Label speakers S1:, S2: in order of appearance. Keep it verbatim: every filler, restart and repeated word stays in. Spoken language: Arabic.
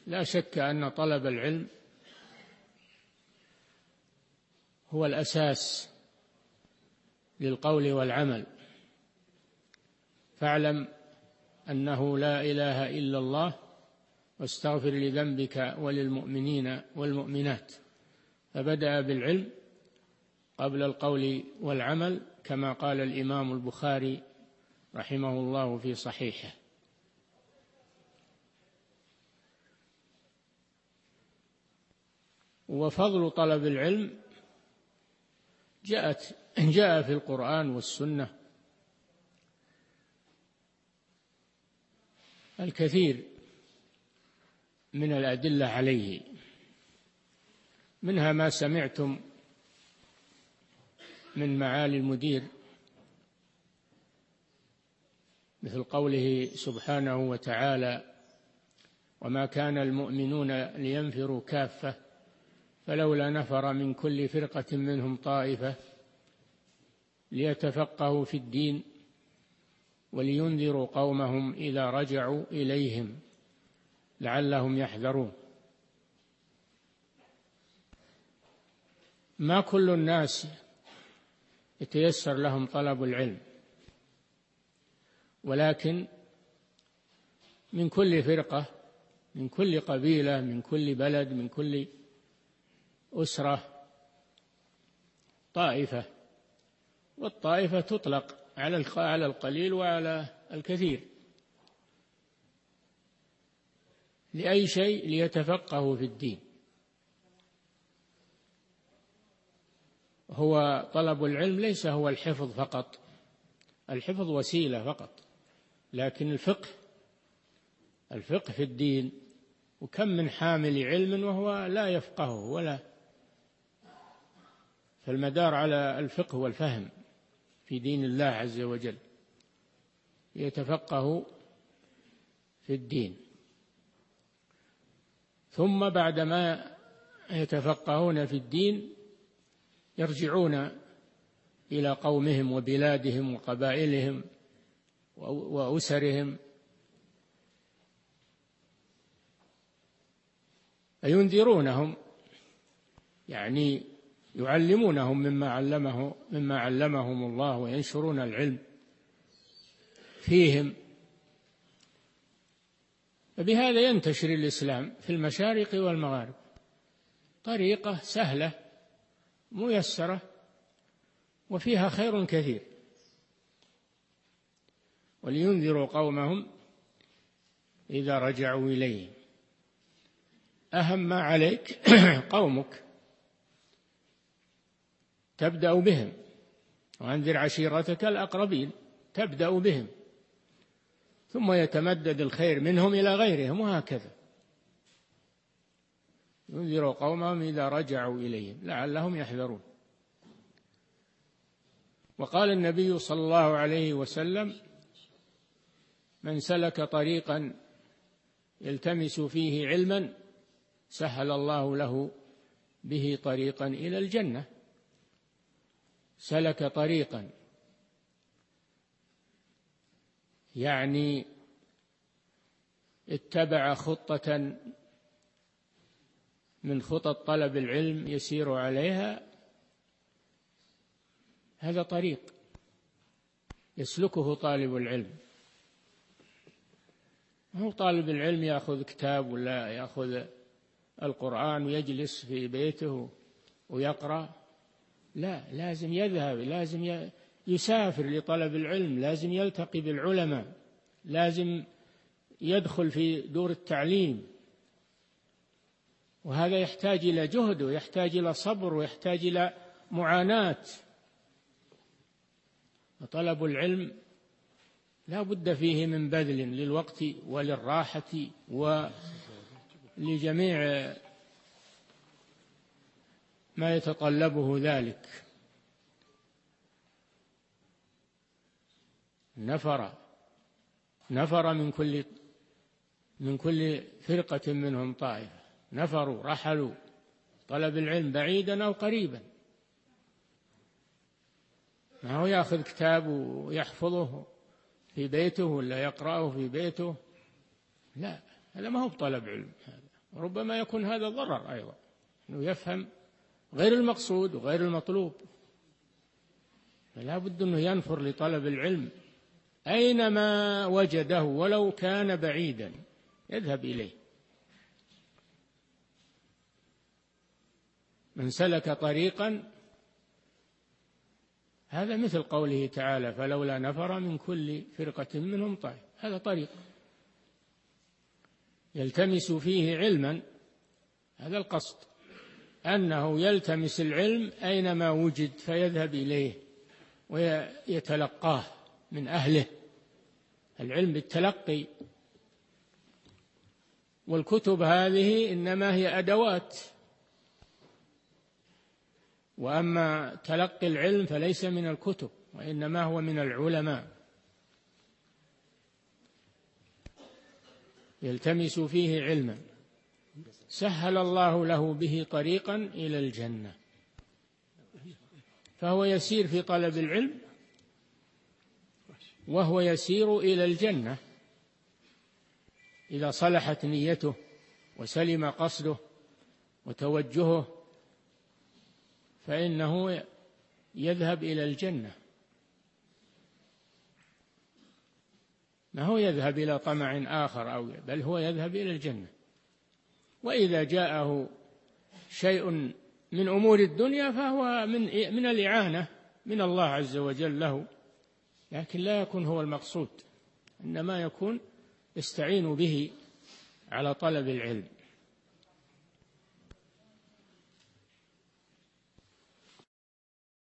S1: لا شك أن طلب العلم هو الأساس للقول والعمل. فاعلم أنه لا إله إلا الله واستغفر لذنبك وللمؤمنين والمؤمنات. فبدأ بالعلم قبل القول والعمل، كما قال الإمام البخاري رحمه الله في صحيحه. وفضل طلب العلم جاءت جاء في القرآن والسنة الكثير من الأدلة عليه، منها ما سمعتم من معالي المدير، مثل قوله سبحانه وتعالى: وما كان المؤمنون لينفروا كافة فلولا نفر من كل فرقة منهم طائفة ليتفقهوا في الدين ولينذروا قومهم إذا رجعوا إليهم لعلهم يحذرون. ما كل الناس يتيسر لهم طلب العلم، ولكن من كل فرقة، من كل قبيلة، من كل بلد، من كل أسرة طائفة، والطائفة تطلق على القليل وعلى الكثير. لأي شيء؟ ليتفقهوا في الدين. هو طلب العلم ليس هو الحفظ فقط، الحفظ وسيلة فقط، لكن الفقه الفقه في الدين. وكم من حامل علم وهو لا يفقهه ولا. فالمدار على الفقه والفهم في دين الله عز وجل، يتفقه في الدين. ثم بعدما يتفقهون في الدين يرجعون إلى قومهم وبلادهم وقبائلهم وأسرهم فينذرونهم، يعني يعلمونهم مما علمه مما علمهم الله، وينشرون العلم فيهم. فبهذا ينتشر الإسلام في المشارق والمغارب، طريقة سهلة ميسرة وفيها خير كثير. ولينذروا قومهم إذا رجعوا إليهم. أهم ما عليك قومك، تبدأ بهم. وأنذر عشيرتك الأقربين، تبدأ بهم، ثم يتمدد الخير منهم إلى غيرهم، وهكذا. ينذروا قومهم إذا رجعوا إليهم لعلهم يحذرون. وقال النبي صلى الله عليه وسلم: من سلك طريقا يلتمس فيه علما سهل الله له به طريقا إلى الجنة. سلك طريقا يعني اتبع خطة من خطط طلب العلم يسير عليها، هذا طريق يسلكه طالب العلم. هو طالب العلم يأخذ كتاب ولا يأخذ القرآن ويجلس في بيته ويقرأ، لا، لازم يذهب، لازم يسافر لطلب العلم، لازم يلتقي بالعلماء، لازم يدخل في دور التعليم. وهذا يحتاج إلى جهد، ويحتاج إلى صبر، ويحتاج إلى معاناة. وطلب العلم لا بد فيه من بذل للوقت وللراحة ولجميع ما يتطلبه ذلك. نفر نفر من كل من كل فرقة منهم طائفة، نفروا رحلوا طلب العلم بعيدا أو قريبا. ما هو يأخذ كتاب ويحفظه في بيته ولا يقرأه في بيته، لا، هذا ما هو بطلب علم. هذا ربما يكون هذا ضرر أيضا، أنه يفهم غير المقصود وغير المطلوب. فلا بد أنه ينفر لطلب العلم أينما وجده ولو كان بعيدا يذهب إليه. من سلك طريقا، هذا مثل قوله تعالى فلولا نفر من كل فرقة منهم طائفة، هذا طريق يلتمس فيه علما، هذا القصد، أنه يلتمس العلم أينما وجد فيذهب إليه ويتلقاه من أهله، العلم بالتلقي. والكتب هذه إنما هي أدوات، وأما تلقي العلم فليس من الكتب، وإنما هو من العلماء. يلتمس فيه علما سهل الله له به طريقا إلى الجنة، فهو يسير في طلب العلم وهو يسير إلى الجنة إذا صلحت نيته وسلم قصده وتوجهه، فإنه يذهب إلى الجنة، ما هو يذهب إلى طمع آخر أو بل هو يذهب إلى الجنة. وإذا جاءه شيء من أمور الدنيا فهو من من الإعانة من الله عز وجل له، لكن لا يكون هو المقصود، إنما يكون يستعين به على طلب العلم.